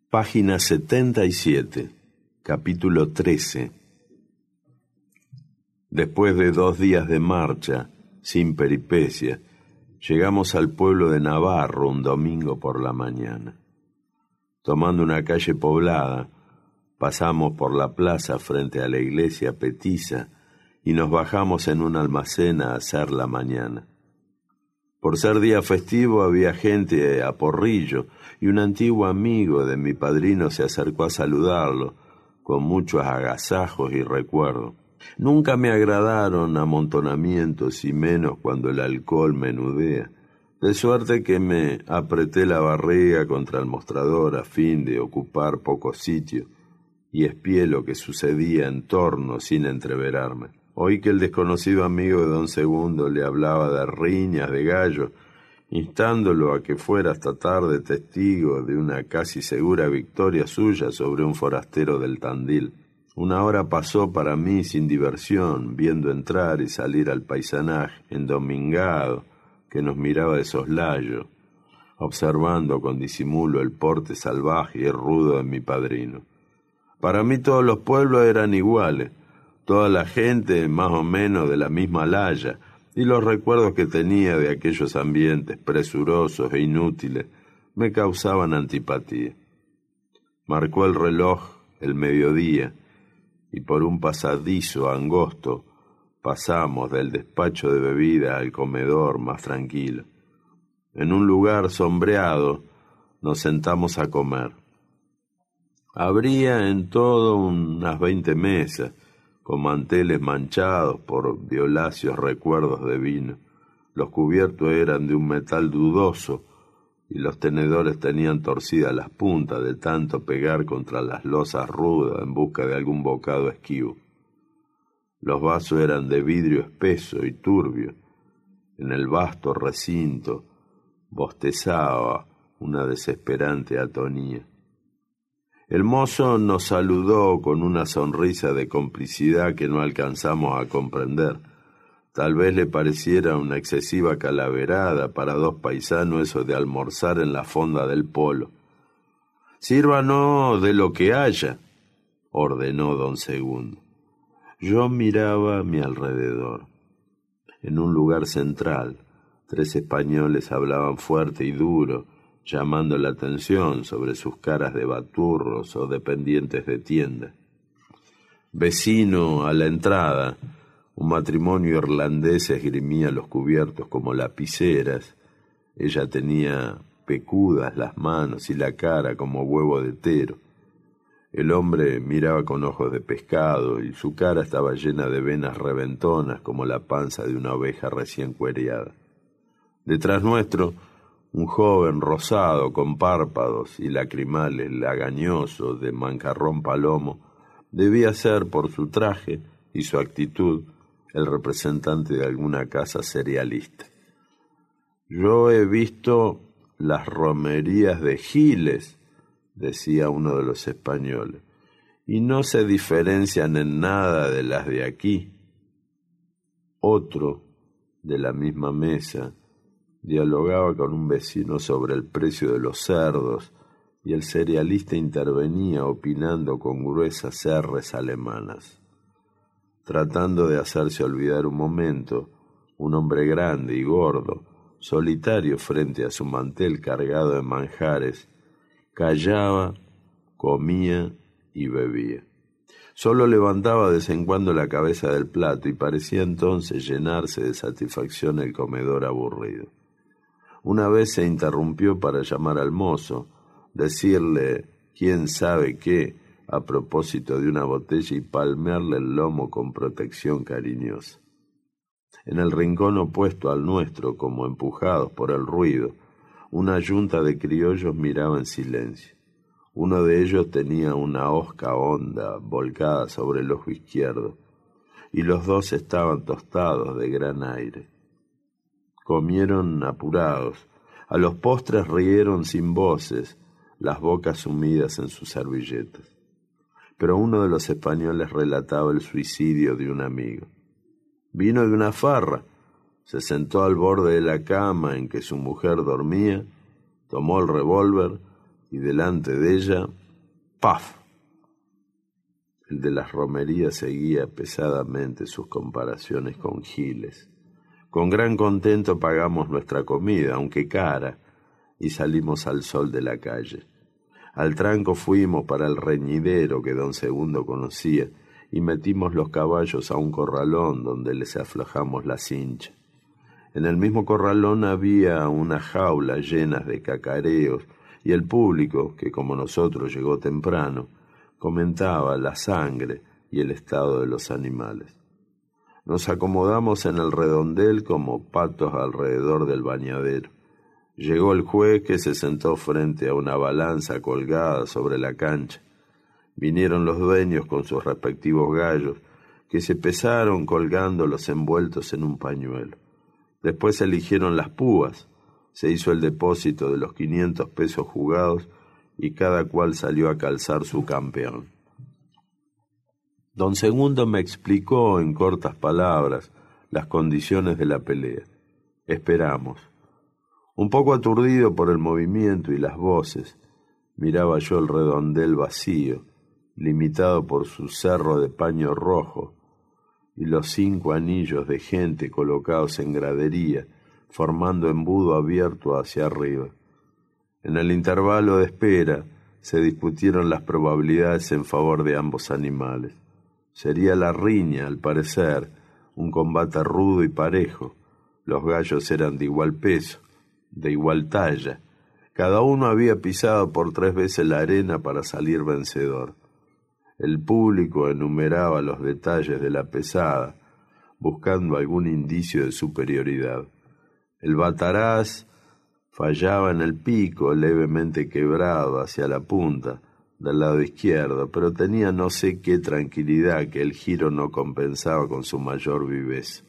Página 77, capítulo 13. Después de 2 días de marcha, sin peripecia, llegamos al pueblo de Navarro un domingo por la mañana. Tomando una calle poblada, pasamos por la plaza frente a la iglesia petiza y nos bajamos en un almacén a hacer la mañana. Por ser día festivo había gente a porrillo y un antiguo amigo de mi padrino se acercó a saludarlo con muchos agasajos y recuerdos. Nunca me agradaron amontonamientos y menos cuando el alcohol menudea, de suerte que me apreté la barriga contra el mostrador a fin de ocupar poco sitio y espié lo que sucedía en torno sin entreverarme. Oí que el desconocido amigo de don Segundo le hablaba de riñas de gallo, instándolo a que fuera hasta tarde testigo de una casi segura victoria suya sobre un forastero del Tandil. 1 hora pasó para mí sin diversión, viendo entrar y salir al paisanaje endomingado que nos miraba de soslayo, observando con disimulo el porte salvaje y rudo de mi padrino. Para mí todos los pueblos eran iguales, toda la gente más o menos de la misma laya, y los recuerdos que tenía de aquellos ambientes presurosos e inútiles me causaban antipatía. Marcó el reloj el mediodía, y por un pasadizo angosto pasamos del despacho de bebida al comedor más tranquilo. En un lugar sombreado nos sentamos a comer. Habría en todo unas 20 mesas, con manteles manchados por violáceos recuerdos de vino. Los cubiertos eran de un metal dudoso y los tenedores tenían torcidas las puntas de tanto pegar contra las losas rudas en busca de algún bocado esquivo. Los vasos eran de vidrio espeso y turbio. En el vasto recinto bostezaba una desesperante atonía. El mozo nos saludó con una sonrisa de complicidad que no alcanzamos a comprender. Tal vez le pareciera una excesiva calaverada para 2 paisanos eso de almorzar en la fonda del polo. «Sírvanos de lo que haya», ordenó don Segundo. Yo miraba a mi alrededor. En un lugar central, 3 españoles hablaban fuerte y duro, llamando la atención sobre sus caras de baturros o dependientes de tienda. Vecino a la entrada, un matrimonio irlandés esgrimía los cubiertos como lapiceras. Ella tenía pecudas las manos y la cara como huevo de tero. El hombre miraba con ojos de pescado y su cara estaba llena de venas reventonas como la panza de una oveja recién cuereada. Detrás nuestro, un joven rosado con párpados y lacrimales lagañosos de mancarrón palomo debía ser, por su traje y su actitud, el representante de alguna casa cerealista. «Yo he visto las romerías de Giles», decía uno de los españoles, «y no se diferencian en nada de las de aquí». Otro, de la misma mesa, dialogaba con un vecino sobre el precio de los cerdos y el cerealista intervenía opinando con gruesas erres alemanas. Tratando de hacerse olvidar un momento, un hombre grande y gordo, solitario frente a su mantel cargado de manjares, callaba, comía y bebía. Solo levantaba de vez en cuando la cabeza del plato y parecía entonces llenarse de satisfacción el comedor aburrido. Una vez se interrumpió para llamar al mozo, decirle quién sabe qué a propósito de una botella y palmearle el lomo con protección cariñosa. En el rincón opuesto al nuestro, como empujados por el ruido, una yunta de criollos miraba en silencio. Uno de ellos tenía una hosca honda volcada sobre el ojo izquierdo, y los 2 estaban tostados de gran aire. Comieron apurados. A los postres rieron sin voces, las bocas sumidas en sus servilletas. Pero uno de los españoles relataba el suicidio de un amigo. Vino de una farra, se sentó al borde de la cama en que su mujer dormía, tomó el revólver, y delante de ella, ¡paf! El de las romerías seguía pesadamente sus comparaciones con giles. Con gran contento pagamos nuestra comida, aunque cara, y salimos al sol de la calle. Al tranco fuimos para el reñidero que don Segundo conocía y metimos los caballos a un corralón donde les aflojamos la cincha. En el mismo corralón había unas jaulas llenas de cacareos y el público, que como nosotros llegó temprano, comentaba la sangre y el estado de los animales. Nos acomodamos en el redondel como patos alrededor del bañadero. Llegó el juez, que se sentó frente a una balanza colgada sobre la cancha. Vinieron los dueños con sus respectivos gallos, que se pesaron colgándolos envueltos en un pañuelo. Después se eligieron las púas, se hizo el depósito de los 500 pesos jugados y cada cual salió a calzar su campeón. Don Segundo me explicó en cortas palabras las condiciones de la pelea. Esperamos. Un poco aturdido por el movimiento y las voces, miraba yo el redondel vacío, limitado por su cerro de paño rojo, y los 5 anillos de gente colocados en gradería, formando embudo abierto hacia arriba. En el intervalo de espera se discutieron las probabilidades en favor de ambos animales. Sería la riña, al parecer, un combate rudo y parejo. Los gallos eran de igual peso, de igual talla. Cada uno había pisado por 3 veces la arena para salir vencedor. El público enumeraba los detalles de la pesada, buscando algún indicio de superioridad. El bataraz fallaba en el pico, levemente quebrado hacia la punta, del lado izquierdo, pero tenía no sé qué tranquilidad que el giro no compensaba con su mayor viveza.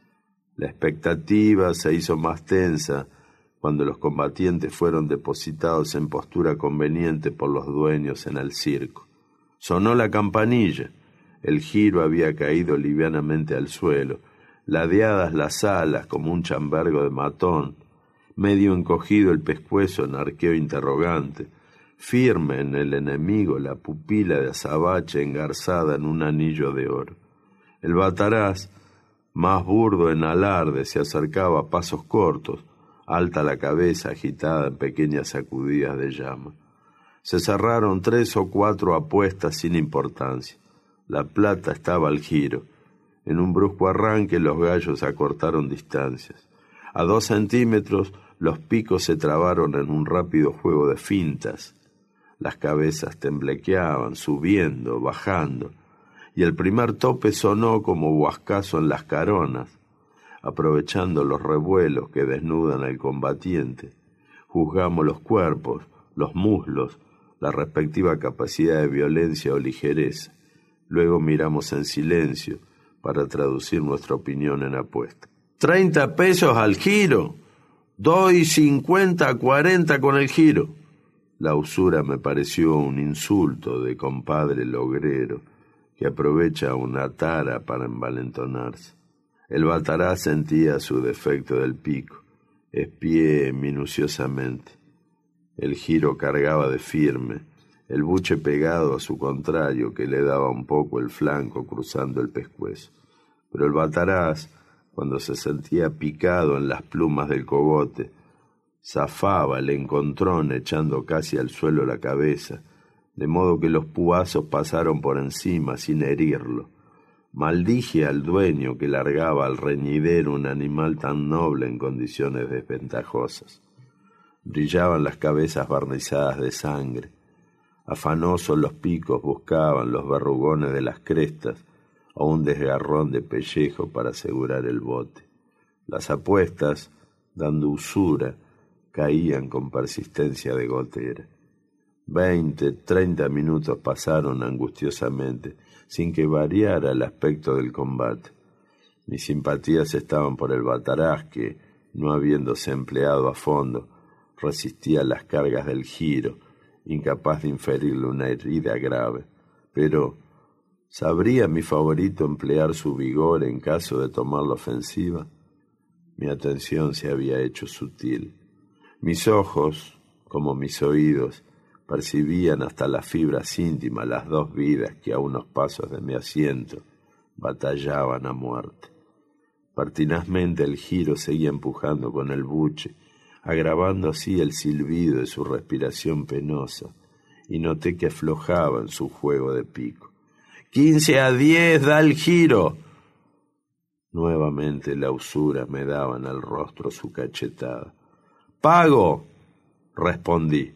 La expectativa se hizo más tensa cuando los combatientes fueron depositados en postura conveniente por los dueños en el circo. Sonó la campanilla, el giro había caído livianamente al suelo, ladeadas las alas como un chambergo de matón, medio encogido el pescuezo en arqueo interrogante, firme en el enemigo la pupila de azabache engarzada en un anillo de oro. El bataraz, más burdo en alarde, se acercaba a pasos cortos, alta la cabeza agitada en pequeñas sacudidas de llama. Se cerraron 3 o 4 apuestas sin importancia. La plata estaba al giro. En un brusco arranque los gallos acortaron distancias. A 2 centímetros los picos se trabaron en un rápido juego de fintas. Las cabezas temblequeaban, subiendo, bajando, y el primer tope sonó como guascazo en las caronas. Aprovechando los revuelos que desnudan al combatiente, juzgamos los cuerpos, los muslos, la respectiva capacidad de violencia o ligereza. Luego miramos en silencio para traducir nuestra opinión en apuesta. 30 pesos al giro. Doy 50 a 40 con el giro. La usura me pareció un insulto de compadre logrero que aprovecha una tara para envalentonarse. El bataraz sentía su defecto del pico, espié minuciosamente. El giro cargaba de firme, el buche pegado a su contrario que le daba un poco el flanco cruzando el pescuezo. Pero el bataraz, cuando se sentía picado en las plumas del cogote, zafaba el encontrón echando casi al suelo la cabeza, de modo que los puazos pasaron por encima sin herirlo. Maldije al dueño que largaba al reñidero un animal tan noble en condiciones desventajosas. Brillaban las cabezas barnizadas de sangre. Afanosos los picos buscaban los verrugones de las crestas o un desgarrón de pellejo para asegurar el bote. Las apuestas, dando usura, caían con persistencia de gotera. 20, 30 minutos pasaron angustiosamente, sin que variara el aspecto del combate. Mis simpatías estaban por el bataraz que, no habiéndose empleado a fondo, resistía las cargas del giro, incapaz de inferirle una herida grave. Pero, ¿sabría mi favorito emplear su vigor en caso de tomar la ofensiva? Mi atención se había hecho sutil. Mis ojos, como mis oídos, percibían hasta las fibras íntimas las dos vidas que a unos pasos de mi asiento batallaban a muerte. Pertinazmente el Giro seguía empujando con el buche, agravando así el silbido de su respiración penosa, y noté que aflojaba en su juego de pico. 15-10, da el Giro. Nuevamente la usura me daba en el rostro su cachetada. Pago, respondí.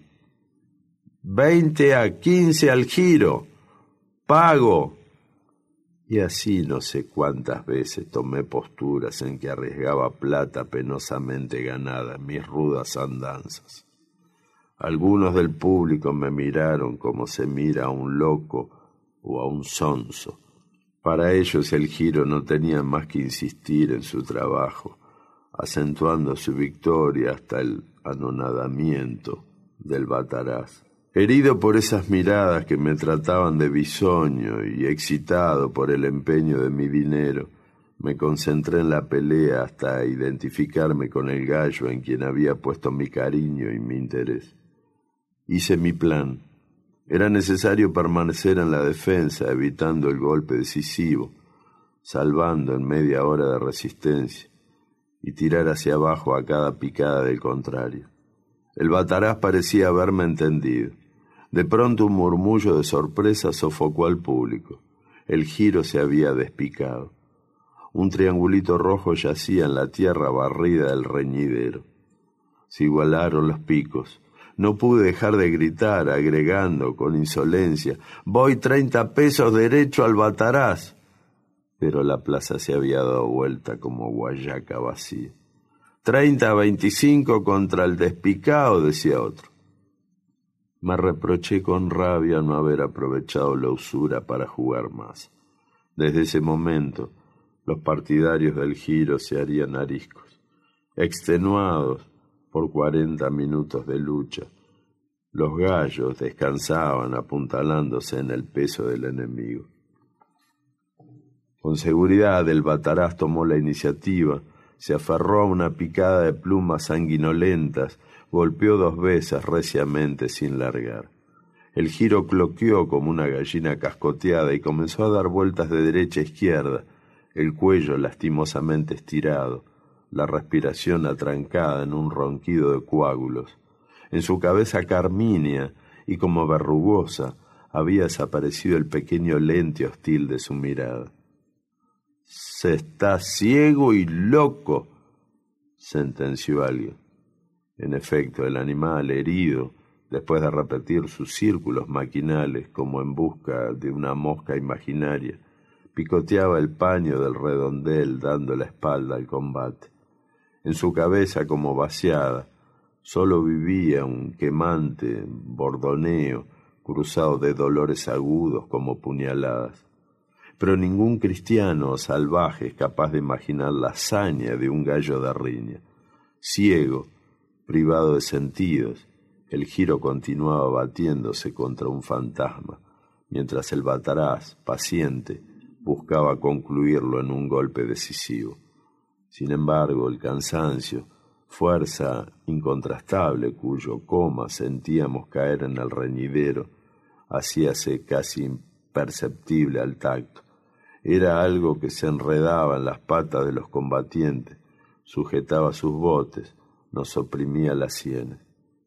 20-15 al Giro. Pago. Y así no sé cuántas veces tomé posturas en que arriesgaba plata penosamente ganada en mis rudas andanzas. Algunos del público me miraron como se mira a un loco o a un sonso. Para ellos el Giro no tenía más que insistir en su trabajo, acentuando su victoria hasta el anonadamiento del Bataraz. Herido por esas miradas que me trataban de bisoño y excitado por el empeño de mi dinero, me concentré en la pelea hasta identificarme con el gallo en quien había puesto mi cariño y mi interés. Hice mi plan. Era necesario permanecer en la defensa, evitando el golpe decisivo, salvando en media hora de resistencia, y tirar hacia abajo a cada picada del contrario. El Bataraz parecía haberme entendido. De pronto un murmullo de sorpresa sofocó al público. El Giro se había despicado. Un triangulito rojo yacía en la tierra barrida del reñidero. Se igualaron los picos. No pude dejar de gritar, agregando con insolencia, «Voy 30 pesos derecho al Bataraz». Pero la plaza se había dado vuelta como guayaca vacía. 30-25 contra el despicado, decía otro. Me reproché con rabia no haber aprovechado la usura para jugar más. Desde ese momento, los partidarios del Giro se harían ariscos. Extenuados por 40 minutos de lucha, los gallos descansaban apuntalándose en el peso del enemigo. Con seguridad el Bataraz tomó la iniciativa, se aferró a una picada de plumas sanguinolentas, golpeó 2 veces reciamente sin largar. El Giro cloqueó como una gallina cascoteada y comenzó a dar vueltas de derecha a izquierda, el cuello lastimosamente estirado, la respiración atrancada en un ronquido de coágulos. En su cabeza carmínea y como verrugosa había desaparecido el pequeño lente hostil de su mirada. «Se está ciego y loco», sentenció alguien. En efecto, el animal herido, después de repetir sus círculos maquinales como en busca de una mosca imaginaria, picoteaba el paño del redondel dando la espalda al combate. En su cabeza, como vaciada, solo vivía un quemante bordoneo cruzado de dolores agudos como puñaladas. Pero ningún cristiano o salvaje es capaz de imaginar la hazaña de un gallo de riña. Ciego, privado de sentidos, el Giro continuaba batiéndose contra un fantasma, mientras el Bataraz, paciente, buscaba concluirlo en un golpe decisivo. Sin embargo, el cansancio, fuerza incontrastable cuyo coma sentíamos caer en el reñidero, hacíase casi imperceptible al tacto. Era algo que se enredaba en las patas de los combatientes, sujetaba sus botes, nos oprimía las sienes.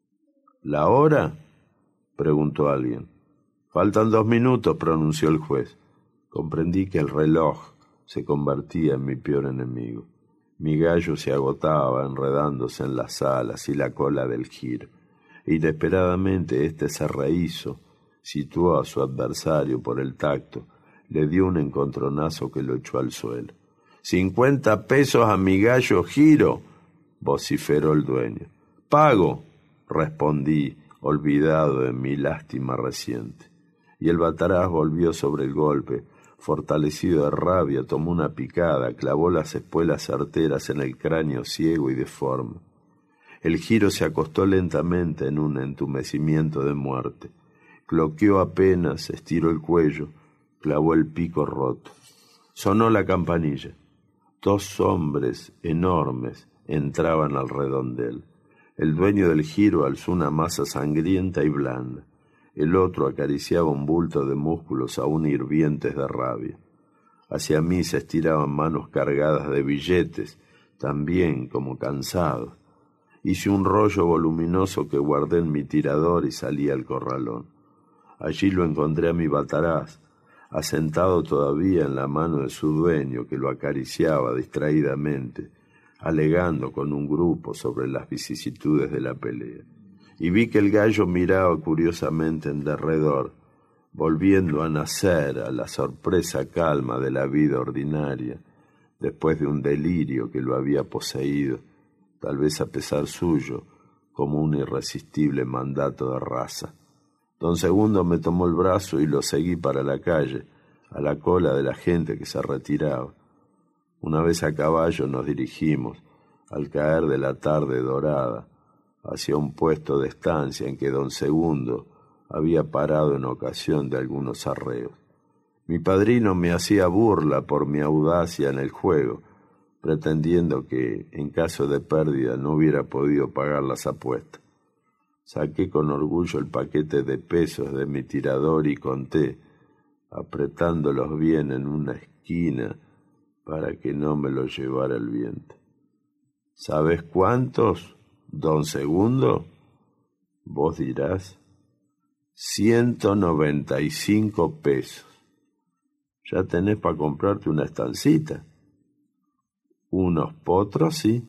¿La hora?, preguntó alguien. «Faltan 2 minutos», pronunció el juez. Comprendí que el reloj se convertía en mi peor enemigo. Mi gallo se agotaba enredándose en las alas y la cola del Giro. Inesperadamente éste se rehízo, situó a su adversario por el tacto, le dio un encontronazo que lo echó al suelo. «50 pesos a mi gallo Giro», vociferó el dueño. «Pago», respondí, olvidado de mi lástima reciente. Y el Bataraz volvió sobre el golpe. Fortalecido de rabia, tomó una picada, clavó las espuelas certeras en el cráneo ciego y deforme. El Giro se acostó lentamente en un entumecimiento de muerte. Cloqueó apenas, estiró el cuello, clavó el pico roto. Sonó la campanilla. 2 hombres enormes entraban al redondel. El dueño del Giro alzó una masa sangrienta y blanda. El otro acariciaba un bulto de músculos aún hirvientes de rabia. Hacia mí se estiraban manos cargadas de billetes, también como cansados. Hice un rollo voluminoso que guardé en mi tirador y salí al corralón. Allí lo encontré a mi Bataraz, asentado todavía en la mano de su dueño, que lo acariciaba distraídamente, alegando con un grupo sobre las vicisitudes de la pelea. Y vi que el gallo miraba curiosamente en derredor, volviendo a nacer a la sorpresa calma de la vida ordinaria, después de un delirio que lo había poseído, tal vez a pesar suyo, como un irresistible mandato de raza. Don Segundo me tomó el brazo y lo seguí para la calle, a la cola de la gente que se retiraba. Una vez a caballo nos dirigimos, al caer de la tarde dorada, hacia un puesto de estancia en que don Segundo había parado en ocasión de algunos arreos. Mi padrino me hacía burla por mi audacia en el juego, pretendiendo que, en caso de pérdida, no hubiera podido pagar las apuestas. Saqué con orgullo el paquete de pesos de mi tirador y conté, apretándolos bien en una esquina para que no me los llevara el viento. ¿Sabes cuántos, don Segundo? Vos dirás, 195 pesos. ¿Ya tenés para comprarte una estancita? Unos potros, sí.